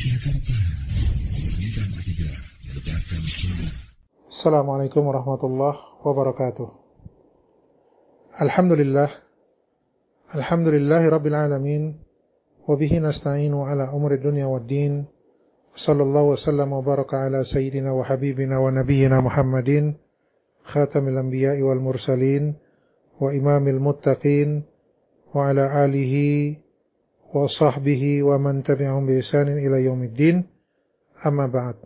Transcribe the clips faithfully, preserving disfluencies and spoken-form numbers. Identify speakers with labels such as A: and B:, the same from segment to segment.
A: Jakarta, memurnikan akidah, menegakkan sunnah.
B: Assalamualaikum warahmatullahi wabarakatuh. Alhamdulillah, alhamdulillahi rabbil alamin, wabihi nasta'inu ala umri dunya waddin, sallallahu wasallam wa baraka ala sayyidina wa habibina wa nabiyyina Muhammadin, khatamil anbiya'i wal mursalin, wa imamil muttaqin, wa ala alihi wa sahbihi wa man tabi'ahum bi ihsanin ila yaumiddin. Amma ba'd.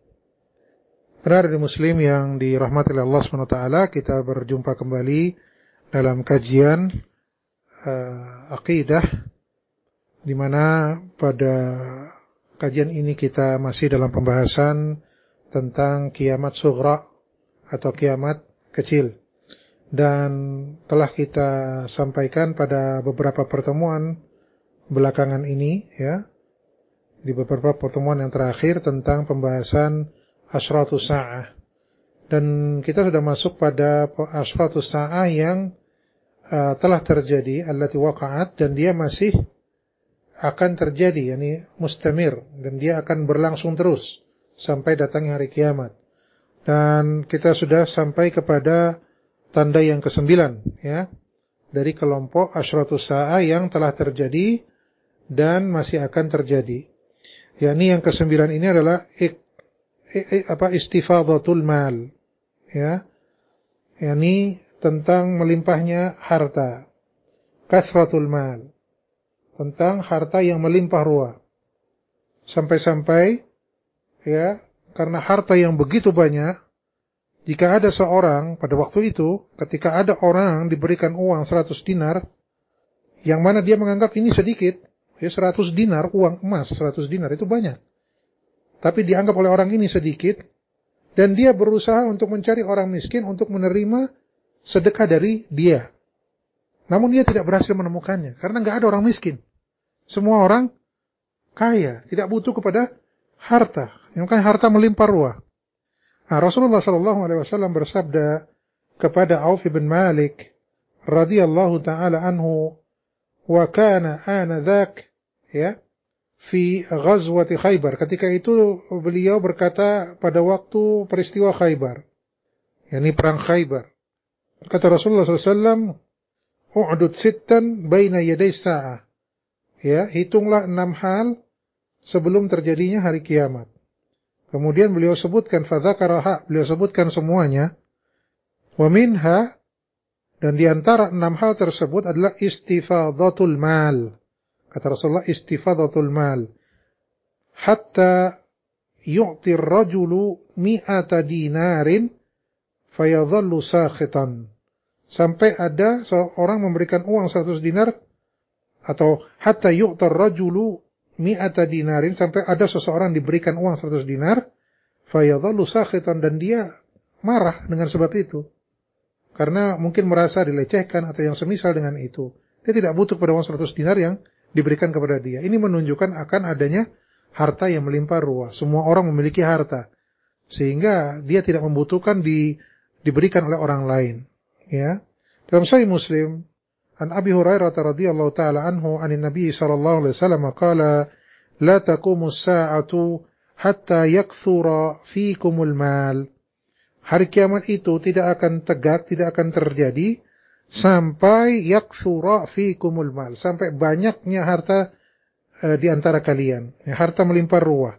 B: Benar di muslim yang dirahmati oleh Allah subhanahu wa taala, kita berjumpa kembali dalam kajian uh, akidah, di mana pada kajian ini kita masih dalam pembahasan tentang kiamat sughra atau kiamat kecil. Dan telah kita sampaikan pada beberapa pertemuan belakangan ini, ya, di beberapa pertemuan yang terakhir tentang pembahasan asyratus sa'ah. Dan kita sudah masuk pada asyratus sa'ah yang uh, telah terjadi, allati waqa'at, dan dia masih akan terjadi, yakni mustamir, dan dia akan berlangsung terus sampai datangnya hari kiamat. Dan kita sudah sampai kepada tanda yang kesembilan, ya, dari kelompok asyratus sa'ah yang telah terjadi dan masih akan terjadi. Yakni yang kesembilan ini adalah ik, ik, apa istifadatul mal, ya, yakni tentang melimpahnya harta, kathratul mal, tentang harta yang melimpah ruah, sampai-sampai, ya, karena harta yang begitu banyak, jika ada seorang pada waktu itu, ketika ada orang diberikan uang seratus dinar, yang mana dia menganggap ini sedikit, ya, seratus dinar, uang emas seratus dinar itu banyak, tapi dianggap oleh orang ini sedikit, dan dia berusaha untuk mencari orang miskin untuk menerima sedekah dari dia. Namun dia tidak berhasil menemukannya, karena nggak ada orang miskin. Semua orang kaya, tidak butuh kepada harta, yang kan harta melimpah ruah. Nah, Rasulullah Shallallahu Alaihi Wasallam bersabda kepada Auf bin Malik radhiyallahu taala anhu, wa kana anadzak, ya, fi ghazwati Khaybar. Ketika itu beliau berkata pada waktu peristiwa Khaybar, yakni perang Khaybar. Kata Rasulullah sallallahu alaihi wasallam, u'dud sittan baina yaday sa'ah. Ya, hitunglah enam hal sebelum terjadinya hari kiamat. Kemudian beliau sebutkan fadzakaraha, beliau sebutkan semuanya. Wa minha, dan di antara enam hal tersebut adalah istifadatul mal. Kata Rasulullah, istifadatul mal. Hatta yu'tir rajulu mi'ata dinarin fayadhallu sakhitan. Sampai ada seorang memberikan uang seratus dinar, atau hatta yu'tar rajulu mi'ata dinarin, sampai ada seseorang diberikan uang seratus dinar, fayadhallu sakhitan, dan dia marah dengan sebab itu. Karena mungkin merasa dilecehkan atau yang semisal dengan itu. Dia tidak butuh pada uang seratus dinar yang diberikan kepada dia. Ini menunjukkan akan adanya harta yang melimpah ruah. Semua orang memiliki harta, sehingga dia tidak membutuhkan di, diberikan oleh orang lain. Ya. Dalam Sahih Muslim, an Abi Hurairah radhiyallahu taala anhu, anin Nabi sallallahu alaihi wasallam qala, la taqumus sa'atu hatta yakthura fikumul mal. Hari kiamat itu tidak akan tegak, tidak akan terjadi sampai yakthura fikumul mal, sampai banyaknya harta e, di antara kalian, ya, harta melimpah ruah.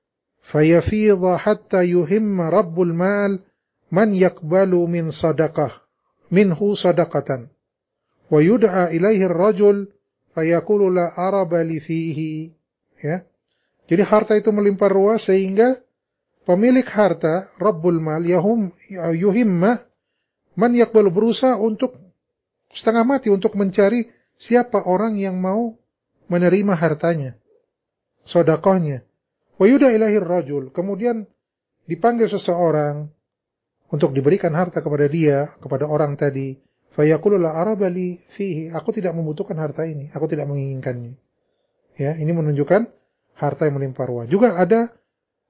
B: Fayafidha hatta yuhimma rabbul mal man yakbalu min sadaqah minhu sadaqatan. Wa yud'a ilaihi ar-rajul fayaqulu la araba li fihi. Ya. Jadi harta itu melimpah ruah sehingga pemilik harta, Rabbul Mal, yahum yuhimma man yaqbalu, berusaha untuk setengah mati untuk mencari siapa orang yang mau menerima hartanya, sedekahnya. Wa yud'a ilaihi ar-rajul, kemudian dipanggil seseorang untuk diberikan harta kepada dia, kepada orang tadi. Fayaqulu la arabali fihi, aku tidak membutuhkan harta ini, aku tidak menginginkannya. Ya, ini menunjukkan harta yang melimpah ruah. Juga ada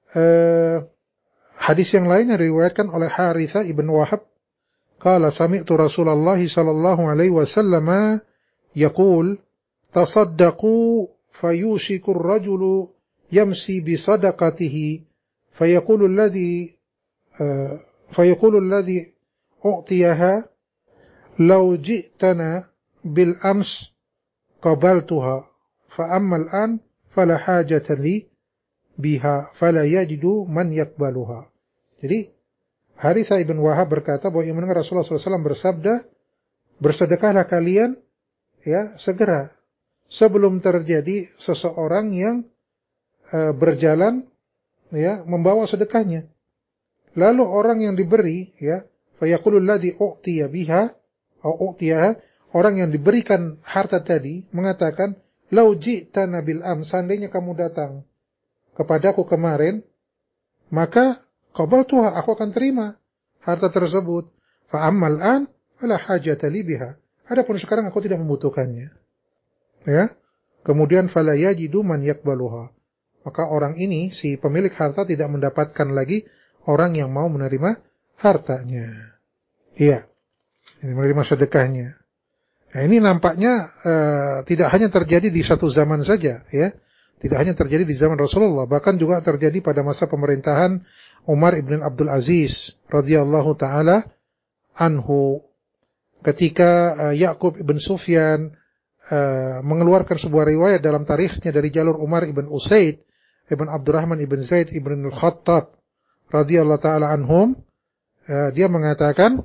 B: eh, hadis yang lain yang diriwayatkan oleh Harithah ibn Wahab, qala sami'tu Rasulullah sallallahu alaihi wasallam yaqul tasaddaqu fayushiku ar-rajulu yamsi bi sadaqatihi fayaqulu alladhi uh, fayaqulu alladhi u'tiyaha law ji'tana bil ams qabaltuha fa amma al-an fala hajata li biha fala yajidu man yakbaluha. Jadi Harithah ibn Wahab berkata bahwa yang mendengar Rasulullah shallallahu alaihi wasallam bersabda, bersedekahlah kalian ya segera sebelum terjadi seseorang yang uh, berjalan ya membawa sedekahnya. Lalu orang yang diberi ya fayaqulul ladzi u'tiya biha atau u'tiyaha, orang yang diberikan harta tadi mengatakan, lau ji'tana bil am, seandainya kamu datang kepadaku kemarin, maka qabaltuha, aku akan terima harta tersebut. Fa ammal an fala hajata li biha. Adapun sekarang aku tidak membutuhkannya. Ya. Kemudian fala yajidu man yakbaluha. Maka orang ini, si pemilik harta, tidak mendapatkan lagi orang yang mau menerima hartanya. Iya. Ini menerima sedekahnya. Nah, ini nampaknya uh, tidak hanya terjadi di satu zaman saja, ya. Tidak hanya terjadi di zaman Rasulullah, bahkan juga terjadi pada masa pemerintahan Umar ibn Abdul Aziz radhiyallahu taala anhu, ketika uh, Ya'qub ibn Sufyan uh, mengeluarkan sebuah riwayat dalam tarikhnya dari jalur Umar ibn Usaid ibn Abdurrahman ibn Zaid ibn al-Khattab radhiyallahu taala anhum, uh, dia mengatakan,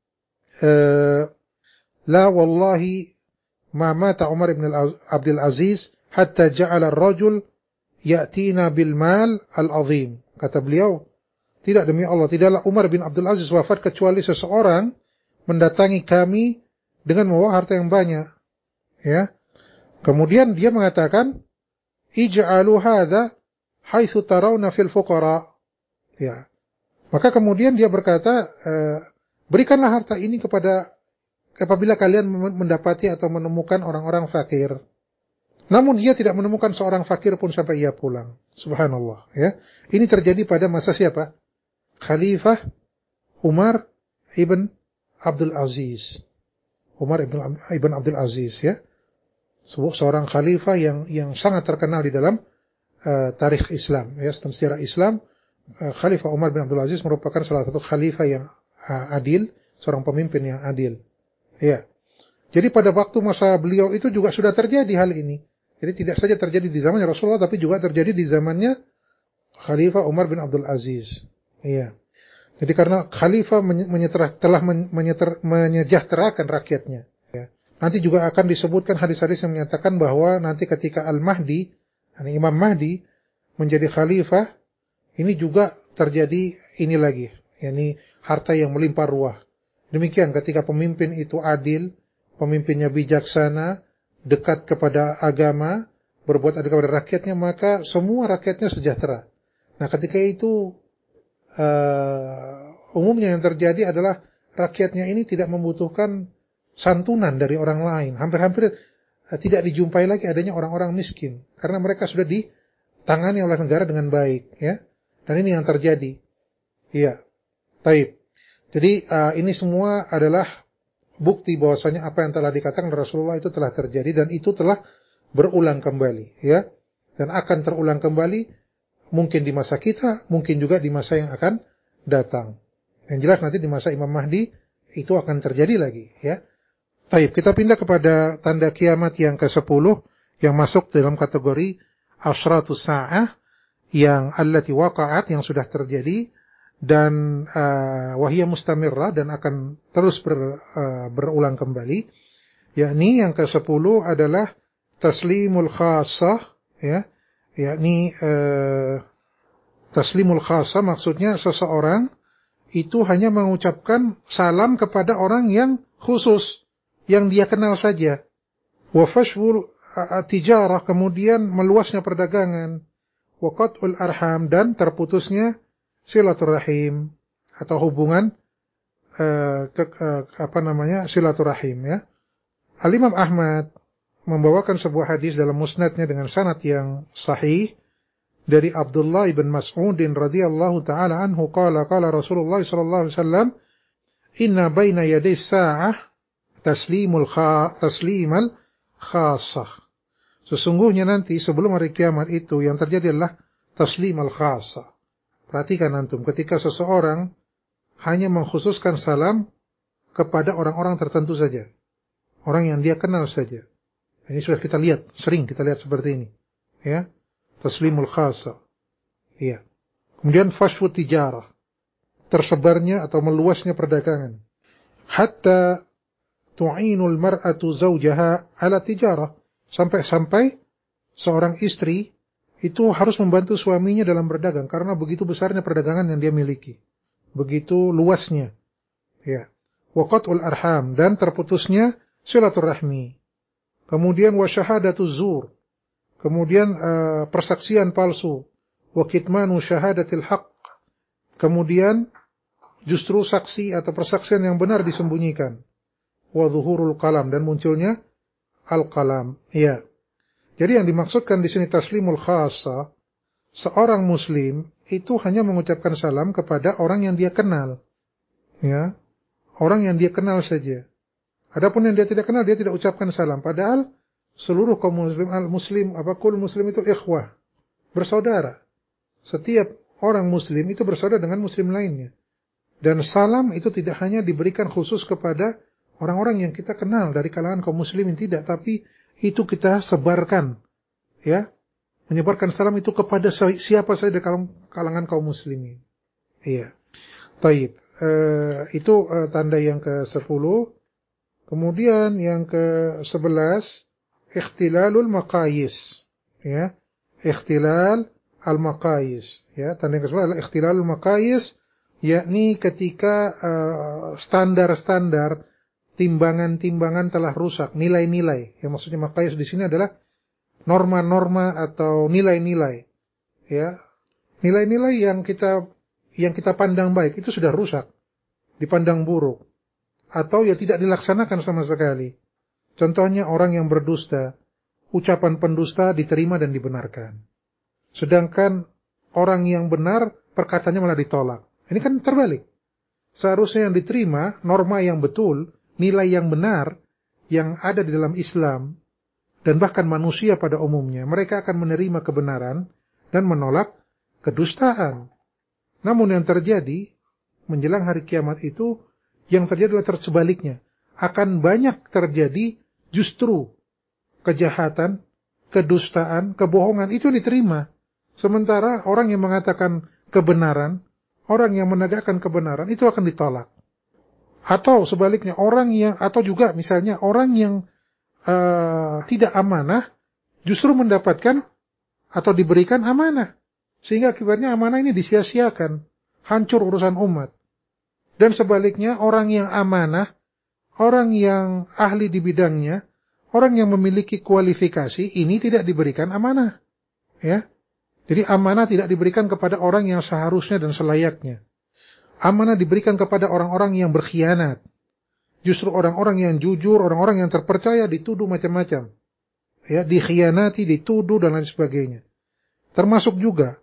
B: uh, la wallahi ma mata Umar ibn Abdul Aziz hatta ja'ala ar-rajul ya'tina bil mal al-azim. Kata beliau, tidak, demi Allah, tidaklah Umar bin Abdul Aziz wafat kecuali seseorang mendatangi kami dengan membawa harta yang banyak. Ya. Kemudian dia mengatakan, ij'alu hadza haitsu tarawna fil fuqara. Ya. Maka kemudian dia berkata, e, berikanlah harta ini kepada apabila kalian mendapati atau menemukan orang-orang fakir. Namun dia tidak menemukan seorang fakir pun sampai ia pulang. Subhanallah, ya. Ini terjadi pada masa siapa? Khalifah Umar ibn Abdul Aziz. Umar ibn, ibn Abdul Aziz, ya. Seorang khalifah yang yang sangat terkenal di dalam uh, tarikh Islam, ya, dalam sejarah Islam. Uh, Khalifah Umar bin Abdul Aziz merupakan salah satu khalifah yang uh, adil, seorang pemimpin yang adil. Ya. Jadi pada waktu masa beliau itu juga sudah terjadi hal ini. Jadi tidak saja terjadi di zamannya Rasulullah, tapi juga terjadi di zamannya Khalifah Umar bin Abdul Aziz. Iya. Jadi karena Khalifah menyeterah, telah menyeter, menyejahterakan rakyatnya. Ya. Nanti juga akan disebutkan hadis-hadis yang menyatakan bahwa nanti ketika Al-Mahdi, Imam Mahdi menjadi Khalifah, ini juga terjadi ini lagi, yakni harta yang melimpah ruah. Demikian ketika pemimpin itu adil, pemimpinnya bijaksana, dekat kepada agama, berbuat adil kepada rakyatnya, maka semua rakyatnya sejahtera. Nah, ketika itu uh, umumnya yang terjadi adalah rakyatnya ini tidak membutuhkan santunan dari orang lain. Hampir-hampir uh, tidak dijumpai lagi adanya orang-orang miskin, karena mereka sudah ditangani oleh negara dengan baik, ya. Dan ini yang terjadi. Iya. Taib. Jadi uh, ini semua adalah bukti bahwasanya apa yang telah dikatakan Rasulullah itu telah terjadi dan itu telah berulang kembali, ya. Dan akan terulang kembali mungkin di masa kita, mungkin juga di masa yang akan datang. Yang jelas nanti di masa Imam Mahdi itu akan terjadi lagi, ya. Baik, kita pindah kepada tanda kiamat yang kesepuluh yang masuk dalam kategori asyratus sa'ah, yang allati waqa'at, yang sudah terjadi, dan uh, wahiyah mustamirrah, dan akan terus ber, uh, berulang kembali. Yakni yang kesepuluh adalah taslimul khassah, ya. Yakni uh, taslimul khassah maksudnya seseorang itu hanya mengucapkan salam kepada orang yang khusus, yang dia kenal saja. Wa fashwul tijarah, kemudian meluasnya perdagangan. Wa qat'ul arham, dan terputusnya silaturahim atau hubungan uh, ke, uh, apa namanya silaturahim, ya. Al-Imam Ahmad membawakan sebuah hadis dalam musnadnya dengan sanad yang sahih dari Abdullah ibn Mas'ud radhiyallahu taala anhu qala qala Rasulullah sallallahu alaihi wasallam inna baina yaday sa'ah taslimul kha taslimal khassah Sesungguhnya nanti sebelum hari kiamat itu yang terjadi adalah taslim al-khassa. Perhatikan antum, ketika seseorang hanya mengkhususkan salam kepada orang-orang tertentu saja. Orang yang dia kenal saja. Ini sudah kita lihat, sering kita lihat seperti ini. Ya, taslimul khassa. Iya. Kemudian fashwu tijarah. Tersebarnya atau meluasnya perdagangan. Hatta tu'inul mar'atu zawjaha ala tijarah. Sampai-sampai seorang istri itu harus membantu suaminya dalam berdagang karena begitu besarnya perdagangan yang dia miliki. Begitu luasnya. Ya. Wa qat'ul arham, dan terputusnya silaturahmi. Kemudian wa syahadatuz zur. Kemudian uh, persaksian palsu. Wa kitmanu syahadatil haqq. Kemudian justru saksi atau persaksian yang benar disembunyikan. Wa zuhurul qalam, dan munculnya al-qalam. Ya. Jadi yang dimaksudkan di sini taslimul khassa, seorang muslim itu hanya mengucapkan salam kepada orang yang dia kenal. Ya. Orang yang dia kenal saja. Adapun yang dia tidak kenal, dia tidak ucapkan salam. Padahal seluruh kaum muslim, al-muslim, apa kul muslim itu ikhwah, bersaudara. Setiap orang muslim itu bersaudara dengan muslim lainnya. Dan salam itu tidak hanya diberikan khusus kepada orang-orang yang kita kenal dari kalangan kaum muslimin, tidak, tapi itu kita sebarkan, ya, menyebarkan salam itu kepada siapa saja dari kalangan kaum muslimin. Iya. Taib. Uh, itu uh, tanda yang ke sepuluh. Kemudian yang ke sebelas, ikhtilalul maqayis, ya, ikhtilal al-maqayis, ya, tanda yang ke sebelas adalah ikhtilalul maqayis, yakni ketika standar-standar uh, timbangan-timbangan telah rusak, nilai-nilai. Yang maksudnya maqayis di sini adalah norma-norma atau nilai-nilai. Ya. Nilai-nilai yang kita yang kita pandang baik itu sudah rusak, dipandang buruk, atau ya tidak dilaksanakan sama sekali. Contohnya orang yang berdusta, ucapan pendusta diterima dan dibenarkan. Sedangkan orang yang benar perkataannya malah ditolak. Ini kan terbalik. Seharusnya yang diterima norma yang betul, nilai yang benar yang ada di dalam Islam dan bahkan manusia pada umumnya, mereka akan menerima kebenaran dan menolak kedustaan. Namun yang terjadi menjelang hari kiamat itu, yang terjadi adalah tersebaliknya. Akan banyak terjadi justru kejahatan, kedustaan, kebohongan itu diterima. Sementara orang yang mengatakan kebenaran, orang yang menegakkan kebenaran itu akan ditolak. Atau sebaliknya, orang yang, atau juga misalnya orang yang uh, tidak amanah justru mendapatkan atau diberikan amanah, sehingga akibatnya amanah ini disia-siakan, hancur urusan umat. Dan sebaliknya, orang yang amanah, orang yang ahli di bidangnya, orang yang memiliki kualifikasi, ini tidak diberikan amanah. Ya, jadi amanah tidak diberikan kepada orang yang seharusnya dan selayaknya. Amanah diberikan kepada orang-orang yang berkhianat. Justru orang-orang yang jujur, orang-orang yang terpercaya dituduh macam-macam. Ya, dikhianati, dituduh dan lain sebagainya. Termasuk juga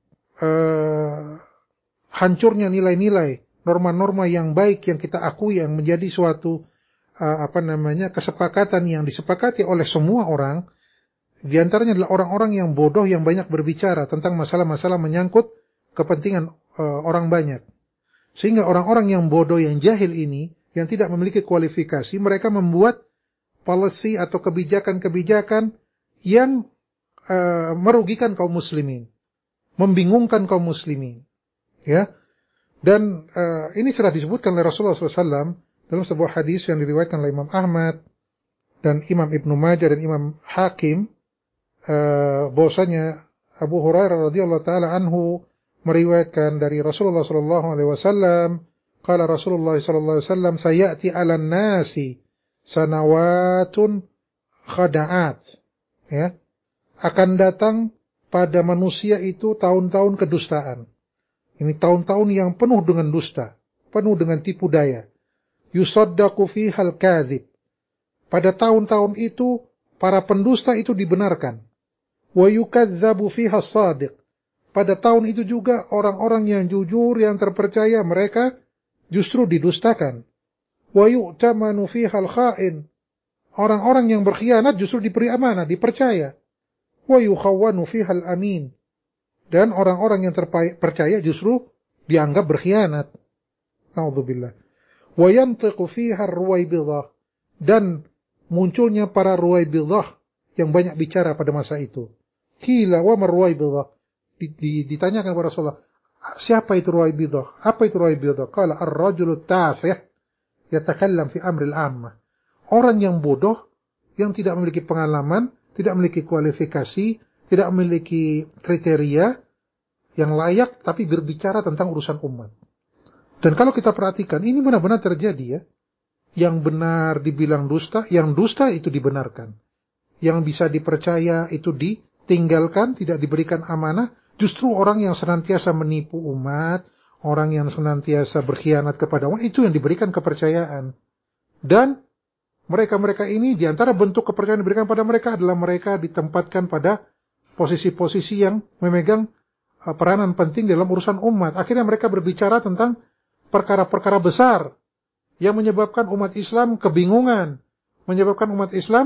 B: uh, hancurnya nilai-nilai, norma-norma yang baik yang kita akui yang menjadi suatu uh, apa namanya kesepakatan yang disepakati oleh semua orang. Di antaranya adalah orang-orang yang bodoh yang banyak berbicara tentang masalah-masalah menyangkut kepentingan uh, orang banyak. Sehingga orang-orang yang bodoh, yang jahil ini, yang tidak memiliki kualifikasi, mereka membuat policy atau kebijakan-kebijakan yang uh, merugikan kaum muslimin, membingungkan kaum muslimin. Ya, dan uh, ini sudah disebutkan oleh Rasulullah shallallahu alaihi wasallam dalam sebuah hadis yang diriwayatkan oleh Imam Ahmad dan Imam Ibnu Majah dan Imam Hakim, uh, bahwasanya Abu Hurairah radhiyallahu taala anhu meriwayatkan dari Rasulullah sallallahu alaihi wasallam, qala Rasulullah sallallahu alaihi wasallam, sayati 'alan nasi sanawatun khada'at. Ya. Akan datang pada manusia itu tahun-tahun kedustaan. Ini tahun-tahun yang penuh dengan dusta, penuh dengan tipu daya. Yusaddaqu fihal kadzib. Pada tahun-tahun itu para pendusta itu dibenarkan. Wa yukadzabu fihas shadiq. Pada tahun itu juga orang-orang yang jujur, yang terpercaya, mereka justru didustakan. Wa yu'tamanu fihal kha'in. Orang-orang yang berkhianat justru diberi amanah, dipercaya. Wa yukhawwanu fihal amin. Dan orang-orang yang terpercaya justru dianggap berkhianat. Na'udzubillah. Wa yantiqu fiha ar-ruwaybidah. Dan munculnya para ruwaybidah yang banyak bicara pada masa itu. Qila wa mar-ruwaybidah. Ditanyakan kepada Rasulullah, siapa itu ruwaybidah? Apa itu ruwaybidah? Qala ar-rajulu tafih yatakallam fi amril ammah. Orang yang bodoh, yang tidak memiliki pengalaman, tidak memiliki kualifikasi, tidak memiliki kriteria yang layak, tapi berbicara tentang urusan umat. Dan kalau kita perhatikan, ini benar-benar terjadi ya. Yang benar dibilang dusta, yang dusta itu dibenarkan. Yang bisa dipercaya itu ditinggalkan, tidak diberikan amanah. Justru orang yang senantiasa menipu umat, orang yang senantiasa berkhianat kepada umat, itu yang diberikan kepercayaan. Dan mereka-mereka ini, di antara bentuk kepercayaan yang diberikan pada mereka adalah mereka ditempatkan pada posisi-posisi yang memegang peranan penting dalam urusan umat. Akhirnya mereka berbicara tentang perkara-perkara besar yang menyebabkan umat Islam kebingungan, menyebabkan umat Islam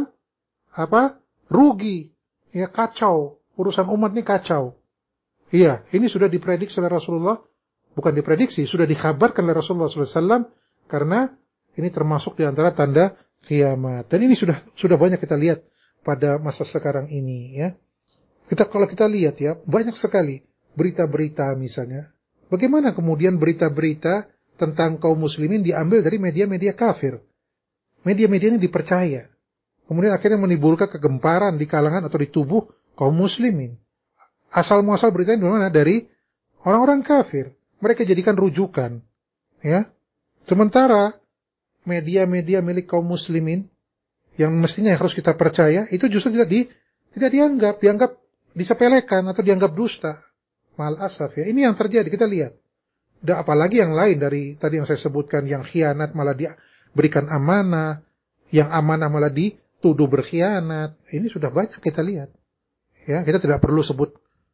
B: apa? rugi, ya kacau. Urusan umat ini kacau. Iya, ini sudah diprediksi oleh Rasulullah, bukan diprediksi, sudah dikabarkan oleh Rasulullah shallallahu alaihi wasallam, karena ini termasuk di antara tanda kiamat. Dan ini sudah sudah banyak kita lihat pada masa sekarang ini ya. Kita kalau kita lihat ya, banyak sekali berita-berita misalnya. Bagaimana kemudian berita-berita tentang kaum muslimin diambil dari media-media kafir. Media-media ini dipercaya. Kemudian akhirnya menimbulkan kegemparan di kalangan atau di tubuh kaum muslimin. Asal muasal berita ini dari mana? Dari orang-orang kafir. Mereka jadikan rujukan. Ya. Sementara media-media milik kaum muslimin yang mestinya harus kita percaya itu justru tidak di tidak dianggap, dianggap disepelekan atau dianggap dusta. Mal asaf ya. Ini yang terjadi, kita lihat. Dan apalagi yang lain dari tadi yang saya sebutkan, yang khianat malah diberikan amanah, yang amanah malah dituduh berkhianat. Ini sudah banyak kita lihat. Ya, kita tidak perlu sebut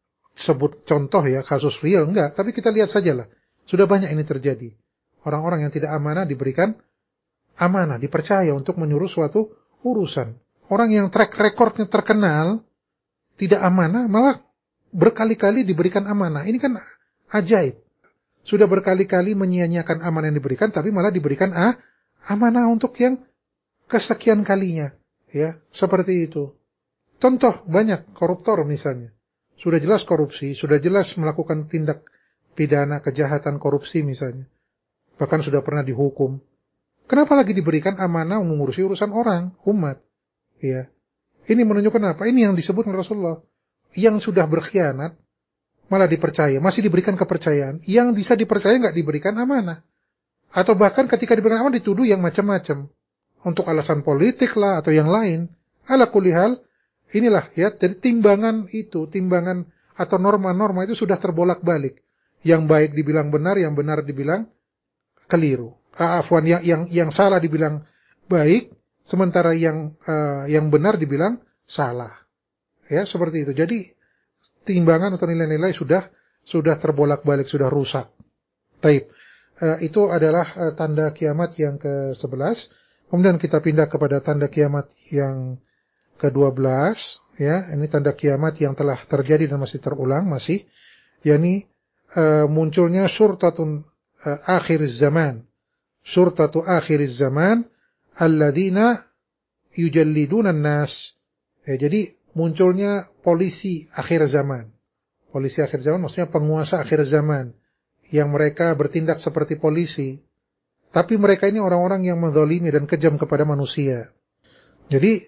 B: sebut contoh ya, kasus real enggak, tapi kita lihat sajalah. Sudah banyak ini terjadi. Orang-orang yang tidak amanah diberikan amanah, dipercaya untuk menyuruh suatu urusan. Orang yang track recordnya terkenal, tidak amanah, malah berkali-kali diberikan amanah. Ini kan ajaib. Sudah berkali-kali menyia-nyiakan amanah yang diberikan, tapi malah diberikan ah, amanah untuk yang kesekian kalinya. Ya, seperti itu. Contoh banyak, koruptor misalnya. Sudah jelas korupsi, sudah jelas melakukan tindak pidana kejahatan korupsi misalnya. Bahkan sudah pernah dihukum. Kenapa lagi diberikan amanah mengurusi urusan orang, umat? Ya. Ini menunjukkan apa? Ini yang disebut Rasulullah. Yang sudah berkhianat, malah dipercaya, masih diberikan kepercayaan. Yang bisa dipercaya nggak diberikan amanah. Atau bahkan ketika diberikan amanah dituduh yang macam-macam. Untuk alasan politik lah atau yang lain. Ala kulihal, inilah ya, jadi timbangan itu, timbangan atau norma-norma itu sudah terbolak-balik. Yang baik dibilang benar, yang benar dibilang keliru. Afwan, yang yang yang salah dibilang baik, sementara yang uh, yang benar dibilang salah. Ya, seperti itu. Jadi timbangan atau nilai-nilai sudah sudah terbolak-balik, sudah rusak. Taib. Uh, itu adalah uh, tanda kiamat yang ke sebelas. Kemudian kita pindah kepada tanda kiamat yang ke dua belas, ya. Ini tanda kiamat yang telah terjadi dan masih terulang, masih yakni uh, munculnya syurtatun uh, akhir zaman. Syurtatu akhir zaman alladzina yujalliduna an-nas. Ya, jadi munculnya polisi akhir zaman. Polisi akhir zaman maksudnya penguasa akhir zaman yang mereka bertindak seperti polisi. Tapi mereka ini orang-orang yang menzalimi dan kejam kepada manusia. Jadi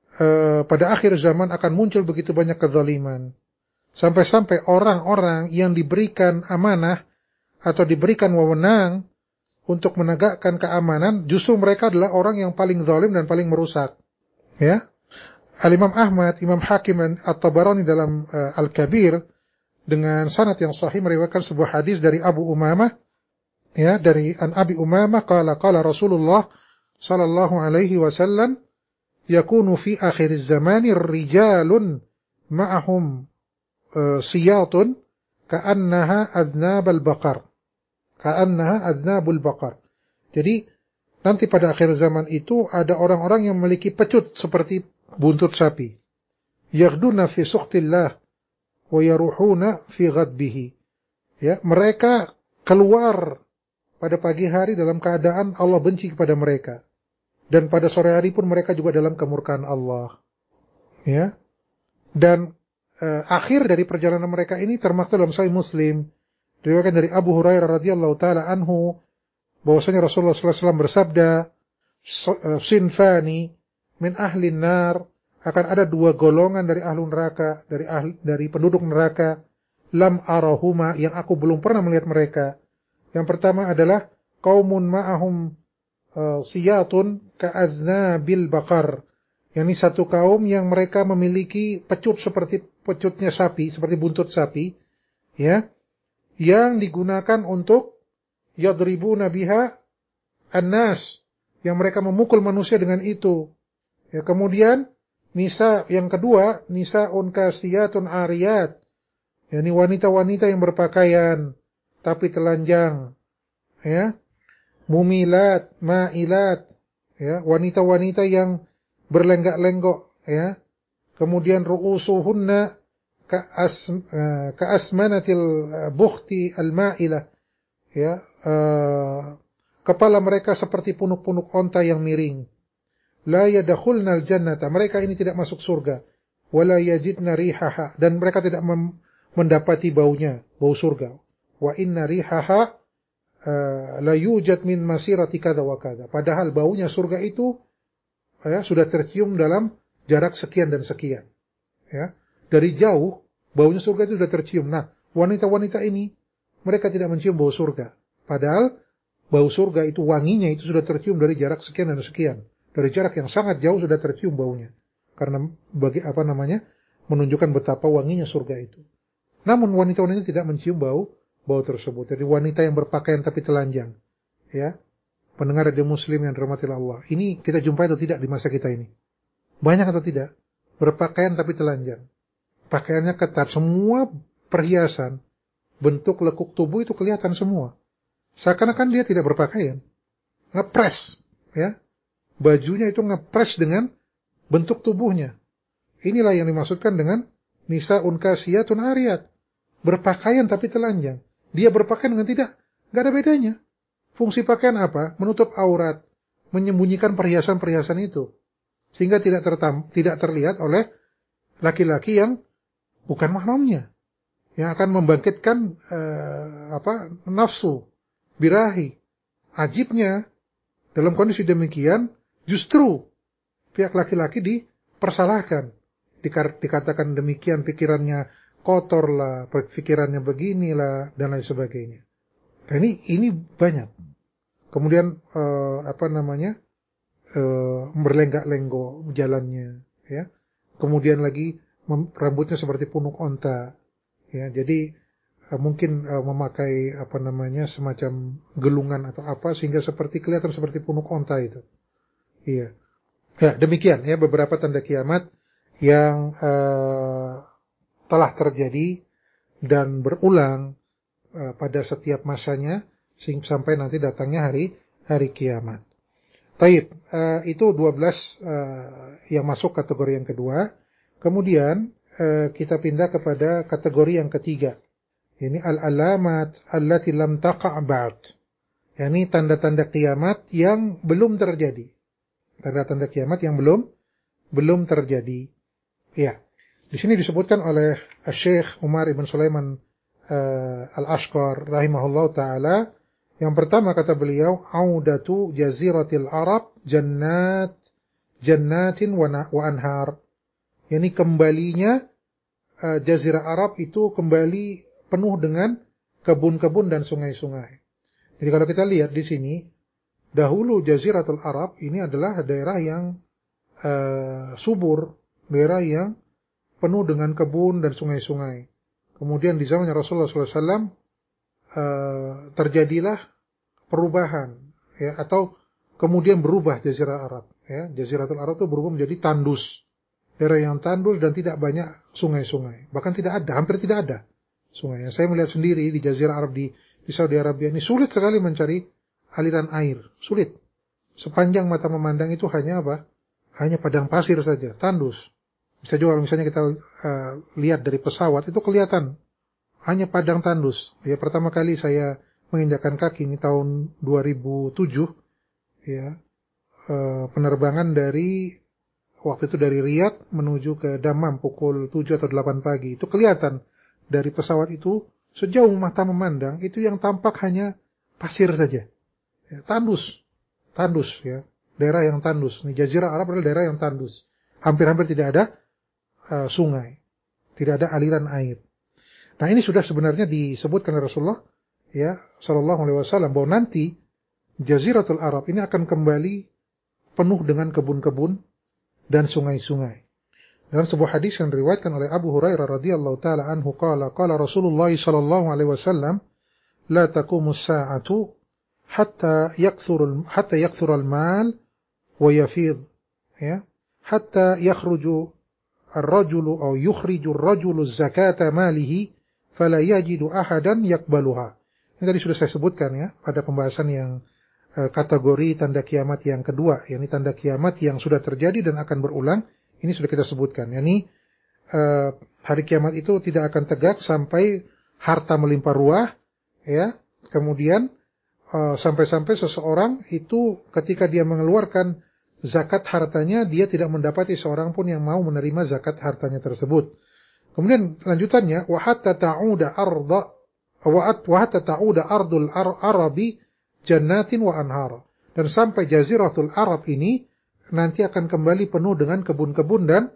B: eh, pada akhir zaman akan muncul begitu banyak kezaliman. Sampai-sampai orang-orang yang diberikan amanah atau diberikan wewenang untuk menegakkan keamanan, justru mereka adalah orang yang paling zalim dan paling merusak. Ya. Al-Imam Ahmad, Imam Hakim dan At-Tabarani dalam uh, Al-Kabir dengan sanad yang sahih meriwayatkan sebuah hadis dari Abu Umamah, ya, dari An Abi Umamah qala qala Rasulullah sallallahu alaihi wasallam yakunu fi akhir az-zamani rijalun ma'ahum uh, siyatun ka'annaha adnab al-baqar ka'annaha adnabul baqar. Jadi nanti pada akhir zaman itu ada orang-orang yang memiliki pecut seperti buntut sapi. Yaghduna fi sukhtillah wa yaruhuna fi ghadbihi. Ya, mereka keluar pada pagi hari dalam keadaan Allah benci kepada mereka. Dan pada sore hari pun mereka juga dalam kemurkaan Allah. Ya. Dan eh, akhir dari perjalanan mereka ini termaktub dalam Sahih Muslim, diriwayatkan dari Abu Hurairah radhiyallahu taala anhu, bahwasanya Rasulullah sallallahu alaihi wasallam bersabda, "Sinfani min ahli nar," akan ada dua golongan dari ahli neraka, dari ahli, dari penduduk neraka, lam arahuma, yang aku belum pernah melihat mereka. Yang pertama adalah qaumun ma'ahum uh, siyatun ka'adznabil baqar. Yang ini satu kaum yang mereka memiliki pecut seperti pecutnya sapi, seperti buntut sapi, ya, yang digunakan untuk yadribuna biha annas, yang mereka memukul manusia dengan itu. Ya, kemudian nisa yang kedua, nisaun kasiyatun ariyat, yakni wanita-wanita yang berpakaian tapi telanjang, ya, mumilat, ma'ilat, ya, wanita-wanita yang berlenggak-lenggok, ya. Kemudian ru'usuhunna ka'as ka'asmanatil bukhti al-ma'ilah, ya, uh, kepala mereka seperti punuk-punuk onta yang miring. La yadkhulnal jannata, mereka ini tidak masuk surga. Wala yajidna rihaha, dan mereka tidak mendapati baunya, bau surga. Wa inna rihaha uh, la yujad min masirati kadza wa kadza. Padahal baunya surga itu ya, sudah tercium dalam jarak sekian dan sekian. Ya, dari jauh baunya surga itu sudah tercium. Nah, wanita-wanita ini mereka tidak mencium bau surga. Padahal bau surga itu, wanginya itu sudah tercium dari jarak sekian dan sekian. Dari jarak yang sangat jauh sudah tercium baunya. Karena bagi apa namanya? Menunjukkan betapa wanginya surga itu. Namun wanita-wanita tidak mencium bau bau tersebut. Jadi wanita yang berpakaian tapi telanjang. Ya. Pendengar radio Muslim yang dirahmati Allah. Ini kita jumpai atau tidak di masa kita ini? Banyak atau tidak? Berpakaian tapi telanjang. Pakaiannya ketat, semua perhiasan, bentuk lekuk tubuh itu kelihatan semua. Seakan-akan dia tidak berpakaian. Ngepres, ya. Bajunya itu ngepres dengan bentuk tubuhnya. Inilah yang dimaksudkan dengan nisaun kasiyatun ariyat. Berpakaian tapi telanjang. Dia berpakaian dengan tidak, enggak ada bedanya. Fungsi pakaian apa? Menutup aurat, menyembunyikan perhiasan-perhiasan itu, sehingga tidak tertam, tidak terlihat oleh laki-laki yang bukan mahramnya, yang akan membangkitkan eh, apa nafsu birahi. Ajibnya, dalam kondisi demikian, justru pihak laki-laki dipersalahkan, dikatakan demikian pikirannya kotor lah, pikirannya beginilah, dan lain sebagainya. Nah, ini ini banyak. Kemudian uh, apa namanya uh, berlenggak-lenggok jalannya, ya. Kemudian lagi mem- rambutnya seperti punuk onta, ya. Jadi uh, mungkin uh, memakai apa namanya semacam gelungan atau apa sehingga seperti kelihatan seperti punuk onta itu. Iya. Ya, demikian ya beberapa tanda kiamat yang uh, telah terjadi dan berulang uh, pada setiap masanya, sampai nanti datangnya hari hari kiamat. Taib, uh, itu dua belas uh, yang masuk kategori yang kedua. Kemudian uh, kita pindah kepada kategori yang ketiga. Ini al-alamat allati lam taqa' ba'd. Yani tanda-tanda kiamat yang belum terjadi. Tanda-tanda kiamat yang belum belum terjadi. Ya. Di sini disebutkan oleh Syekh Umar ibn Sulaiman uh, Al-Ashqar rahimahullah taala. Yang pertama kata beliau, audatu jaziratil Arab jannat jannatin wa anhar. Yani kembalinya uh, jazirah Arab itu kembali penuh dengan kebun-kebun dan sungai-sungai. Jadi kalau kita lihat di sini, dahulu jaziratul Arab ini adalah daerah yang uh, subur, daerah yang penuh dengan kebun dan sungai-sungai. Kemudian di zamannya Rasulullah sallallahu alaihi wasallam Uh, terjadilah perubahan, ya, atau kemudian berubah jazirah Arab, ya. Jaziratul Arab itu berubah menjadi tandus, daerah yang tandus dan tidak banyak sungai-sungai, bahkan tidak ada, hampir tidak ada sungai. Yang saya melihat sendiri di jazirah Arab di, di Saudi Arabia ini sulit sekali mencari aliran air, sulit, sepanjang mata memandang itu hanya apa? Hanya padang pasir saja, tandus. Bisa juga misalnya kita uh, lihat dari pesawat itu kelihatan hanya padang tandus. Ya, pertama kali saya menginjakkan kaki ini tahun dua ribu tujuh, ya, uh, penerbangan dari waktu itu dari Riyadh menuju ke Dammam pukul tujuh atau delapan pagi. Itu kelihatan dari pesawat itu sejauh mata memandang itu yang tampak hanya pasir saja. Ya, tandus. Tandus ya. Daerah yang tandus. Ini Jazirah Arab adalah daerah yang tandus. Hampir-hampir tidak ada uh, sungai. Tidak ada aliran air. Nah, ini sudah sebenarnya disebutkan oleh Rasulullah ya sallallahu alaihi wasallam bahwa nanti Jaziratul Arab ini akan kembali penuh dengan kebun-kebun dan sungai-sungai. Dalam sebuah hadis yang diriwayatkan oleh Abu Hurairah radhiyallahu taala anhu qala qala Rasulullah sallallahu alaihi wasallam la taqumus sa'atu hatta yakthur hatta yakthur al-mal wa yafid ya hatta yakhruju ar-rajulu aw yukhriju ar-rajulu zakata malihi fala yajidu ahadan yakbaluha. Ini tadi sudah saya sebutkan ya pada pembahasan yang uh, kategori tanda kiamat yang kedua, yakni tanda kiamat yang sudah terjadi dan akan berulang. Ini sudah kita sebutkan, yakni uh, hari kiamat itu tidak akan tegak sampai harta melimpah ruah, ya. Kemudian uh, sampai-sampai seseorang itu ketika dia mengeluarkan zakat hartanya, dia tidak mendapati seorang pun yang mau menerima zakat hartanya tersebut. Kemudian lanjutannya, wa hatta ta'uda arda wa hatta ta'uda ardul arabi jannatin wa anhar. Dan sampai Jaziratul Arab ini nanti akan kembali penuh dengan kebun-kebun dan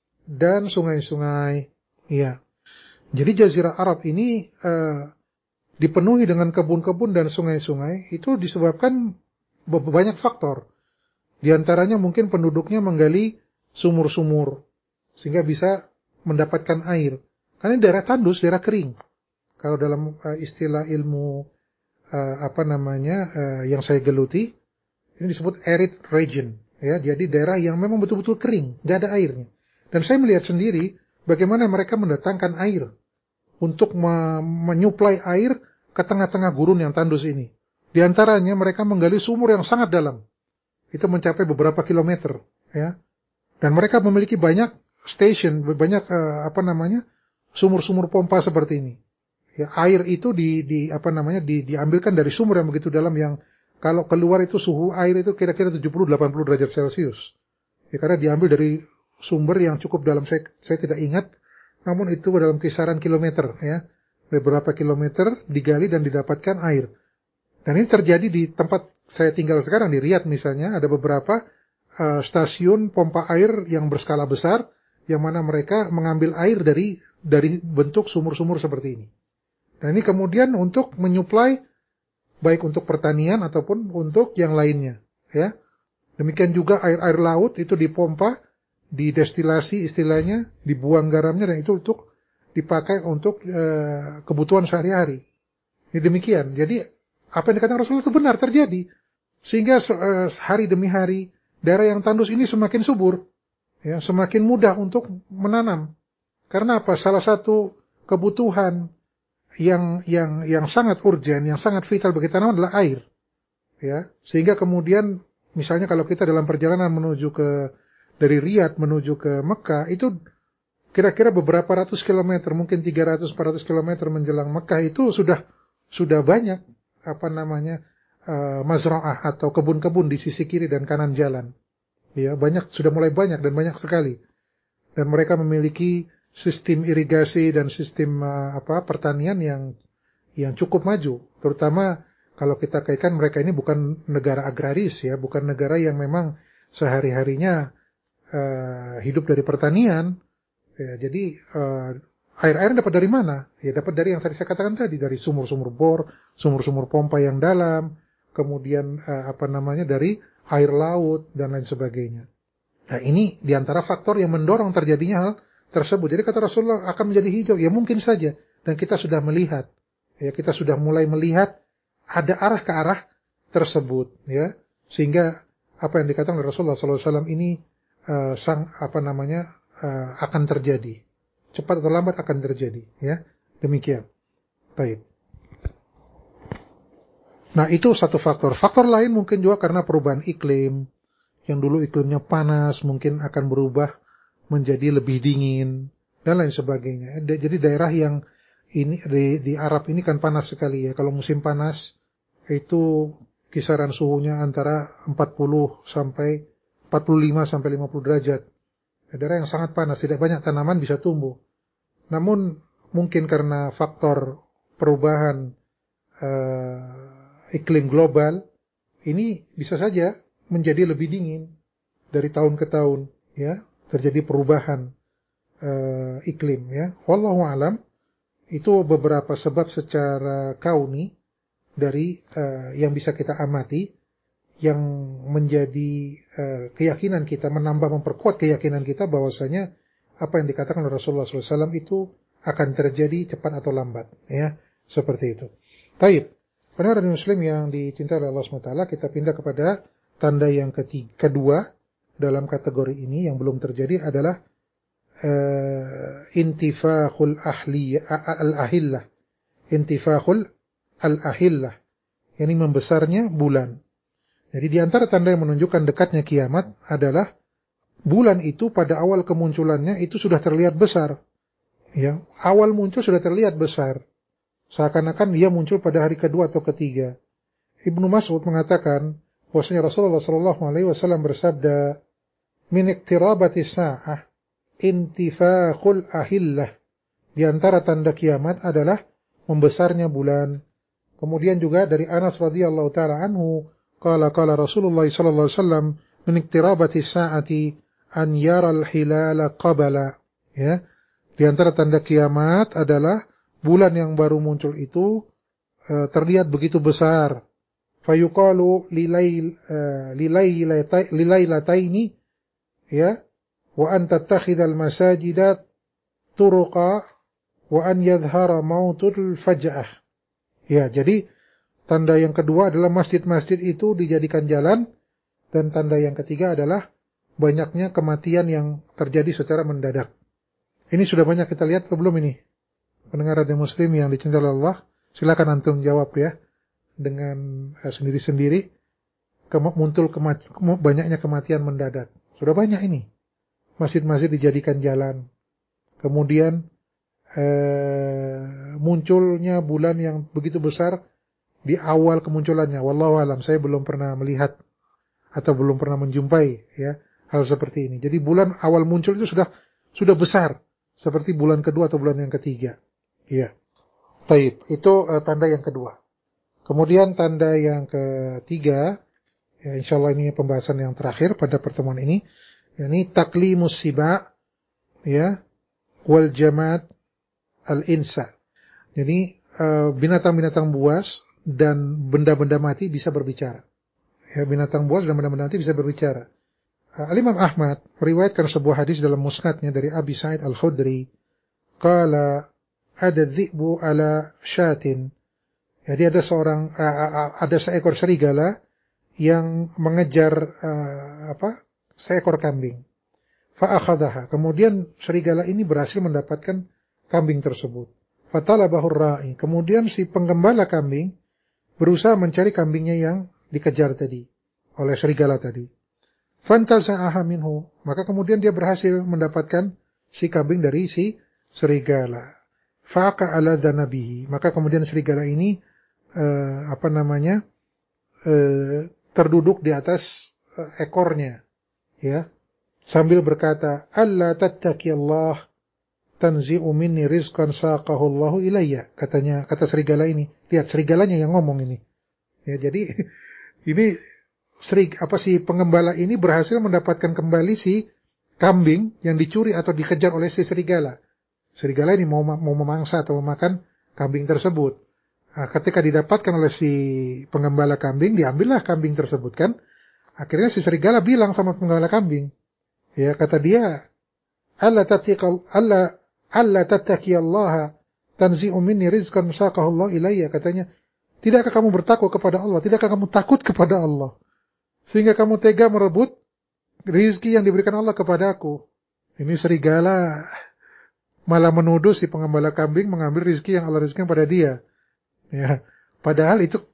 B: dan sungai-sungai. Iya. Jadi Jazirah Arab ini uh, dipenuhi dengan kebun-kebun dan sungai-sungai itu disebabkan banyak faktor. Di antaranya mungkin penduduknya menggali sumur-sumur sehingga bisa mendapatkan air. Karena daerah tandus, daerah kering. Kalau dalam uh, istilah ilmu uh, apa namanya uh, yang saya geluti, ini disebut arid region. Ya, jadi daerah yang memang betul-betul kering, nggak ada airnya. Dan saya melihat sendiri bagaimana mereka mendatangkan air untuk me menyuplai air ke tengah-tengah gurun yang tandus ini. Di antaranya mereka menggali sumur yang sangat dalam. Itu mencapai beberapa kilometer, ya. Dan mereka memiliki banyak station, banyak uh, apa namanya sumur-sumur pompa seperti ini. Ya, air itu di, di apa namanya di, diambilkan dari sumur yang begitu dalam yang kalau keluar itu suhu air itu kira-kira tujuh puluh sampai delapan puluh derajat Celcius. Ya, karena diambil dari sumber yang cukup dalam, saya, saya tidak ingat, namun itu dalam kisaran kilometer, ya, beberapa kilometer digali dan didapatkan air. Dan ini terjadi di tempat saya tinggal sekarang di Riyadh misalnya, ada beberapa uh, stasiun pompa air yang berskala besar, yang mana mereka mengambil air dari dari bentuk sumur-sumur seperti ini. Dan ini kemudian untuk menyuplai baik untuk pertanian ataupun untuk yang lainnya, ya. Demikian juga air-air laut itu dipompa, didestilasi istilahnya, dibuang garamnya dan itu untuk dipakai untuk e, kebutuhan sehari-hari. Ini demikian. Jadi apa yang dikatakan Rasulullah itu benar terjadi. Sehingga e, hari demi hari daerah yang tandus ini semakin subur, ya, semakin mudah untuk menanam. Karena apa? Salah satu kebutuhan yang yang yang sangat urgen, yang sangat vital bagi tanaman adalah air. Ya, sehingga kemudian misalnya kalau kita dalam perjalanan menuju ke dari Riyadh menuju ke Mekah itu kira-kira beberapa ratus kilometer, mungkin tiga ratus sampai empat ratus kilometer menjelang Mekah itu sudah sudah banyak apa namanya uh, mazra'ah atau kebun-kebun di sisi kiri dan kanan jalan. Ya, banyak, sudah mulai banyak dan banyak sekali. Dan mereka memiliki sistem irigasi dan sistem uh, apa pertanian yang yang cukup maju. Terutama kalau kita kaitkan mereka ini bukan negara agraris, ya, bukan negara yang memang sehari-harinya uh, hidup dari pertanian. Ya, jadi uh, air-air dapat dari mana? Ya, dapat dari yang tadi saya katakan tadi, dari sumur-sumur bor, sumur-sumur pompa yang dalam, kemudian uh, apa namanya dari air laut dan lain sebagainya. Nah, ini diantara faktor yang mendorong terjadinya hal tersebut. Jadi kata Rasulullah akan menjadi hijau, ya mungkin saja. Dan kita sudah melihat, ya kita sudah mulai melihat ada arah ke arah tersebut, ya. Sehingga apa yang dikatakan oleh Rasulullah sallallahu alaihi wasallam ini uh, sang apa namanya uh, akan terjadi, cepat atau lambat akan terjadi, ya. Demikian. Baik. Nah, itu satu faktor. Faktor lain mungkin juga karena perubahan iklim. Yang dulu iklimnya panas, mungkin akan berubah menjadi lebih dingin, dan lain sebagainya. Jadi daerah yang ini di, di Arab ini kan panas sekali ya. Kalau musim panas, itu kisaran suhunya antara empat puluh sampai empat puluh lima sampai lima puluh derajat. Daerah yang sangat panas, tidak banyak tanaman bisa tumbuh. Namun mungkin karena faktor perubahan uh, iklim global, ini bisa saja menjadi lebih dingin dari tahun ke tahun, ya, terjadi perubahan uh, iklim, ya. Wallahu alam, itu beberapa sebab secara kauni dari uh, yang bisa kita amati, yang menjadi uh, keyakinan kita, menambah memperkuat keyakinan kita bahwasanya apa yang dikatakan oleh Rasulullah shallallahu alaihi wasallam itu akan terjadi cepat atau lambat, ya, seperti itu. Taib, pendengar Muslim yang dicintai oleh Allah subhanahu wa taala, kita pindah kepada tanda yang ketiga, kedua dalam kategori ini yang belum terjadi adalah uh, intifakhul ahliya al-ahillah, intifakhul al-ahillah, yakni membesarnya bulan. Jadi di antara tanda yang menunjukkan dekatnya kiamat adalah bulan itu pada awal kemunculannya itu sudah terlihat besar. Ya, awal muncul sudah terlihat besar. Seakan-akan dia muncul pada hari kedua atau ketiga. Ibnu Mas'ud mengatakan bahwasanya Rasulullah sallallahu alaihi wasallam bersabda, "Min iqtirabatis sa'ah intifakhul ahillah." Di antara tanda kiamat adalah membesarnya bulan. Kemudian juga dari Anas radhiyallahu taala anhu, qala qala Rasulullah sallallahu alaihi wasallam, "Min iqtirabatis sa'ati an yara al-hilala qabala." Ya. Di antara tanda kiamat adalah bulan yang baru muncul itu uh, terlihat begitu besar. Fayuqalu lilail uh, lilailataini, ya, wa an tattakhidal masajida turuqa wa an yadhhara mautul faj'ah. Ya, jadi tanda yang kedua adalah masjid-masjid itu dijadikan jalan, dan tanda yang ketiga adalah banyaknya kematian yang terjadi secara mendadak. Ini sudah banyak kita lihat atau belum ini? Pendengar radio Muslim yang dicintai Allah, silakan antum jawab ya dengan uh, sendiri-sendiri. Kem- muncul kemati- banyaknya kematian mendadak. Sudah banyak ini. Masjid-masjid dijadikan jalan. Kemudian uh, munculnya bulan yang begitu besar di awal kemunculannya. Wallahu alam, saya belum pernah melihat atau belum pernah menjumpai ya hal seperti ini. Jadi bulan awal muncul itu sudah sudah besar, seperti bulan kedua atau bulan yang ketiga. Iya. Taib, itu uh, tanda yang kedua. Kemudian tanda yang ketiga, ya insyaallah ini pembahasan yang terakhir pada pertemuan ini, yakni taklimus siba, ya, wal jamad al-insa. Jadi uh, binatang-binatang buas dan benda-benda mati bisa berbicara. Ya, binatang buas dan benda-benda mati bisa berbicara. Uh, Al-Imam Ahmad meriwayatkan sebuah hadis dalam musnadnya dari Abi Sa'id Al-Khudri, qala ada dhi'bu ala syatin. Jadi ada seorang uh, ada seekor serigala yang mengejar uh, apa? seekor kambing. Fa akhadhaha. Kemudian serigala ini berhasil mendapatkan kambing tersebut. Fatalabahu ar-ra'i. Kemudian si penggembala kambing berusaha mencari kambingnya yang dikejar tadi oleh serigala tadi. Fantaza'aha minhu. Maka kemudian dia berhasil mendapatkan si kambing dari si serigala. Faqa ala dhanabihi. Maka kemudian serigala ini uh, apa namanya uh, terduduk di atas uh, ekornya, ya, sambil berkata, "Alla tattaqi Allah tanzi'u minni rizqan saqahu Allahu ilayya." Katanya, kata serigala ini. Lihat, serigalanya yang ngomong ini. Ya, jadi ini serig apa sih pengembala ini berhasil mendapatkan kembali si kambing yang dicuri atau dikejar oleh si serigala. Serigala ini mau mau memangsa atau memakan kambing tersebut. Nah, ketika didapatkan oleh si penggembala kambing, diambillah kambing tersebut kan. Akhirnya si serigala bilang sama penggembala kambing, ya, kata dia, "Alla tattaqi alla alla tattaqi Allah tanzi'u minni rizqan saqahu Allah ilayya." Katanya, "Tidakkah kamu bertakwa kepada Allah? Tidakkah kamu takut kepada Allah sehingga kamu tega merebut rizki yang diberikan Allah kepadaku?" Ini serigala malah menuduh si pengembala kambing mengambil rizki yang Allah rizkikan pada dia. Ya, padahal itu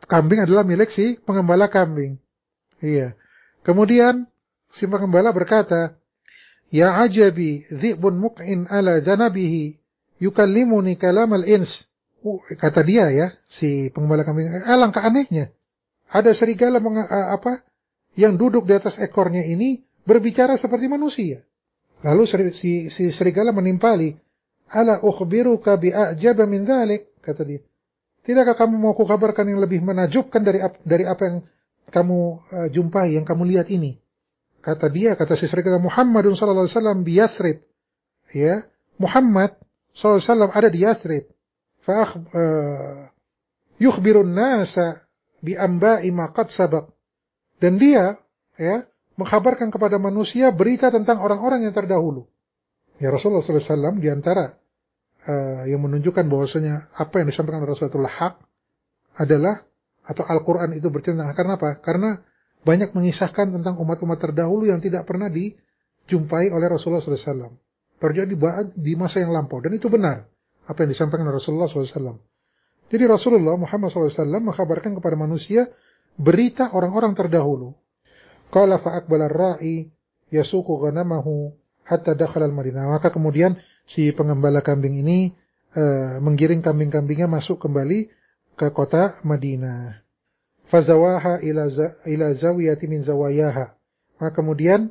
B: kambing adalah milik si pengembala kambing. Iya. Kemudian si pengembala berkata, "Ya ajabi, dhi'bun muq'in ala dhanabihi, yukallimuni kalamal ins." Uh, kata dia ya, si pengembala kambing, alangkah anehnya. Ada serigala meng, uh, apa yang duduk di atas ekornya ini berbicara seperti manusia. Lalu si, si serigala menimpali, "Ala ukhbiruka bi'ajaba min dhalik," kata dia. "Tidakkah kamu mau kukabarkan yang lebih menakjubkan dari dari apa yang kamu uh, jumpai, yang kamu lihat ini?" Kata dia, kata si serigala, "Muhammadun sallallahu alaihi wasallam bi Yathrib." Ya, Muhammad sallallahu alaihi wasallam ada di Yathrib. Fa uh, yukhbirun nasa bi amba'i ma qad sabaq. Dan dia ya mengkhabarkan kepada manusia berita tentang orang-orang yang terdahulu. Ya, Rasulullah sallallahu alaihi wasallam di antara uh, yang menunjukkan bahwasanya apa yang disampaikan oleh Rasulullah hak adalah, atau Al-Quran itu bercerita. Karena apa? Karena banyak mengisahkan tentang umat-umat terdahulu yang tidak pernah dijumpai oleh Rasulullah sallallahu alaihi wasallam. Terjadi di masa yang lampau. Dan itu benar apa yang disampaikan oleh Rasulullah sallallahu alaihi wasallam. Jadi Rasulullah Muhammad sallallahu alaihi wasallam mengkabarkan kepada manusia berita orang-orang terdahulu. Qala fa'aqbala ar-ra'i yasuqu ghanamahu hatta dakhala al-Madinah. Maka kemudian si pengembala kambing ini uh, menggiring kambing-kambingnya masuk kembali ke kota Madinah. Fazawaha ila za, ila zawiyati min zawayaha. Maka kemudian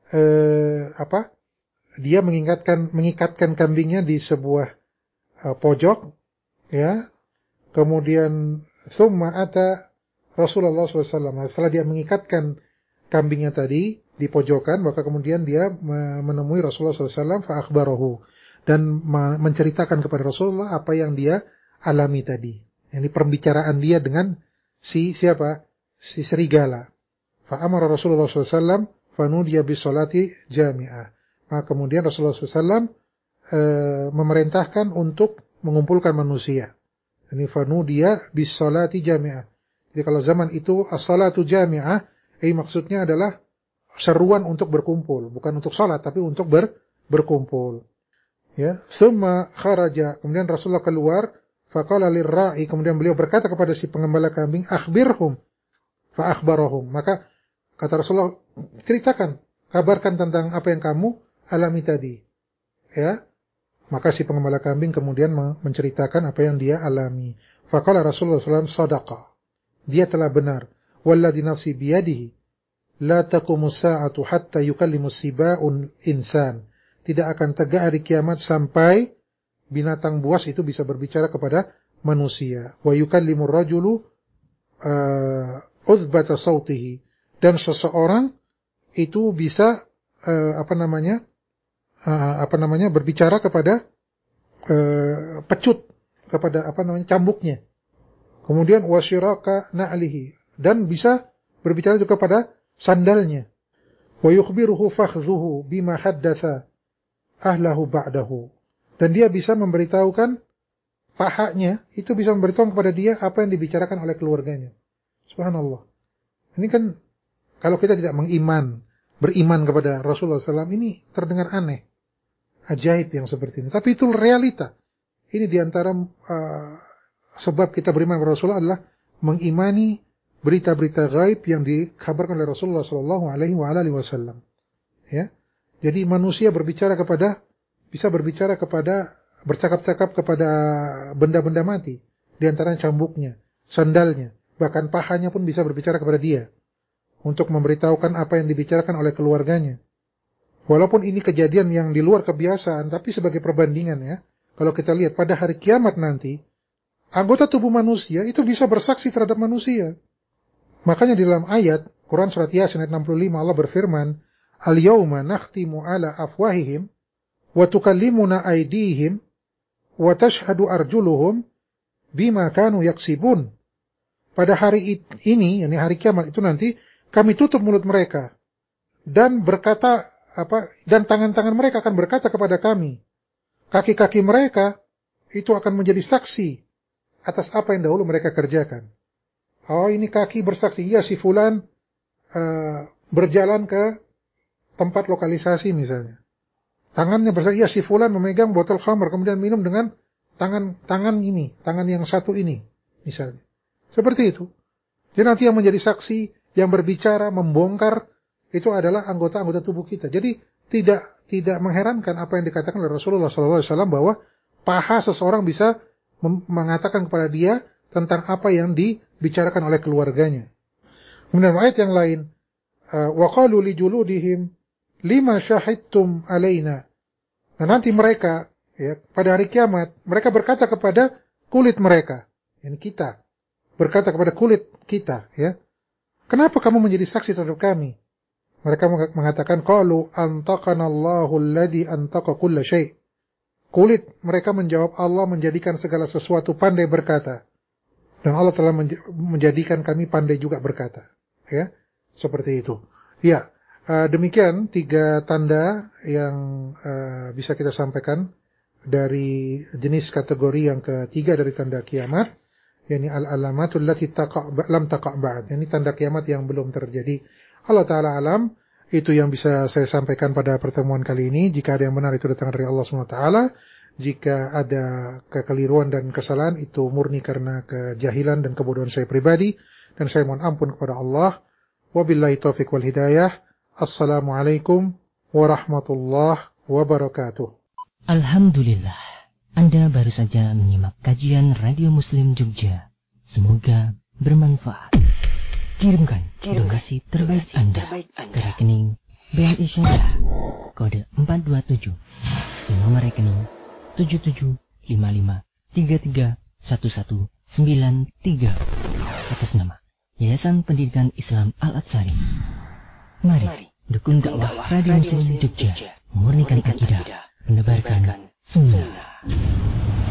B: uh, apa? Dia mengikatkan mengikatkan kambingnya di sebuah uh, pojok, ya. Kemudian thumma ata Rasulullah sallallahu alaihi wasallam. Setelah dia mengikatkan kambingnya tadi di pojokan, maka kemudian dia menemui Rasulullah sallallahu alaihi wasallam fa akhbarahu, dan menceritakan kepada Rasulullah apa yang dia alami tadi. Ini pembicaraan dia dengan si siapa? Si serigala. Fa amara Rasulullah sallallahu alaihi wasallam fa nudiya bis salati jami'ah. Maka kemudian Rasulullah sallallahu alaihi wasallam e, memerintahkan untuk mengumpulkan manusia. Ini fa nudiya bis salati jami'ah. Jadi kalau zaman itu as-salatu jami'ah, eh maksudnya adalah seruan untuk berkumpul, bukan untuk salat tapi untuk ber, berkumpul. Ya, summa kharaja, kemudian Rasulullah keluar, faqala lirra'i, kemudian beliau berkata kepada si pengembala kambing, akhbirhum, fa akhbarahum. Maka kata Rasulullah, ceritakan, kabarkan tentang apa yang kamu alami tadi. Ya. Maka si pengembala kambing kemudian menceritakan apa yang dia alami. Faqala Rasulullah sallallahu alaihi wasallam, sadaqa. Dia telah benar. Walladhi nafsi biyadihi la taqumus sa'atu hatta yukallimus siba'un insan. Tidak akan tegak hari kiamat sampai binatang buas itu bisa berbicara kepada manusia. Wa yukallimur rajulu uh, uzbata sautihi, dan seseorang itu bisa uh, apa namanya uh, apa namanya berbicara kepada uh, pecut, kepada apa namanya cambuknya. Kemudian wasyiraka na'lihi, dan bisa berbicara juga pada sandalnya. Wa yukhbiruhu fakhzuhu bima haddatha ahlahu ba'dahu, dan dia bisa memberitahukan pahanya, itu bisa memberitahu kepada dia apa yang dibicarakan oleh keluarganya. Subhanallah. Ini kan kalau kita tidak mengiman, beriman kepada Rasulullah sallallahu alaihi wasallam, ini terdengar aneh, ajaib yang seperti ini. Tapi itu realita. Ini diantara uh, sebab kita beriman kepada Rasulullah adalah mengimani berita-berita gaib yang dikabarkan oleh Rasulullah sallallahu alaihi wasallam. Ya. Jadi manusia berbicara kepada, bisa berbicara kepada, bercakap-cakap kepada benda-benda mati, di antaranya cambuknya, sandalnya, bahkan pahanya pun bisa berbicara kepada dia untuk memberitahukan apa yang dibicarakan oleh keluarganya. Walaupun ini kejadian yang di luar kebiasaan, tapi sebagai perbandingan ya, kalau kita lihat pada hari kiamat nanti, anggota tubuh manusia itu bisa bersaksi terhadap manusia. Makanya di dalam ayat Quran surat Yasin ayat enam puluh lima Allah berfirman, "Al-yawma nakhtimu ala afwahihim wa tukallimuna aydihim wa tashhadu arjuluhum bima kanu yaksibun." Pada hari ini, yakni hari kiamat itu nanti, kami tutup mulut mereka dan berkata apa? Dan tangan-tangan mereka akan berkata kepada kami. Kaki-kaki mereka itu akan menjadi saksi atas apa yang dahulu mereka kerjakan. Oh, ini kaki bersaksi, iya si fulan uh, berjalan ke tempat lokalisasi misalnya. Tangannya bersaksi, iya si fulan memegang botol khamr kemudian minum dengan tangan tangan ini, tangan yang satu ini misalnya. Seperti itu. Jadi nanti yang menjadi saksi, yang berbicara, membongkar, itu adalah anggota-anggota tubuh kita. Jadi tidak tidak mengherankan apa yang dikatakan oleh Rasulullah shallallahu alaihi wasallam bahwa paha seseorang bisa mengatakan kepada dia tentang apa yang dibicarakan oleh keluarganya. Kemudian ayat yang lain, wa qalu li juludihim lima syahidtum alaina. Nah, nanti mereka ya, pada hari kiamat mereka berkata kepada kulit mereka, ini kita, berkata kepada kulit kita, ya, kenapa kamu menjadi saksi terhadap kami? Mereka mengatakan, qalu antaqanallahu alladhi antaqa kulla syai'. Kulit mereka menjawab, Allah menjadikan segala sesuatu pandai berkata. Dan Allah telah menjadikan kami pandai juga berkata. Ya, seperti itu. Ya, uh, demikian tiga tanda yang uh, bisa kita sampaikan dari jenis kategori yang ketiga dari tanda kiamat, yakni al-alamatul lati taqa' lam taqa' ba'd. Ini tanda kiamat yang belum terjadi. Allah Ta'ala alam, itu yang bisa saya sampaikan pada pertemuan kali ini. Jika ada yang benar itu datang dari Allah subhanahu wa taala. Jika ada kekeliruan dan kesalahan itu murni karena kejahilan dan kebodohan saya pribadi. Dan saya mohon ampun kepada Allah. Wabillahi taufiq wal hidayah. Assalamualaikum warahmatullahi wabarakatuh.
C: Alhamdulillah, Anda baru saja menyimak kajian Radio Muslim Jogja. Semoga bermanfaat. Kirimkan donasi terbaik Anda ke rekening B N I Syariah kode empat dua tujuh nomor rekening tujuh tujuh lima lima tiga tiga satu satu sembilan tiga atas nama Yayasan Pendidikan Islam Al-Atsari. Mari dukung dakwah Radio Muslim Jogja, murnikan akidah, menebarkan sunnah.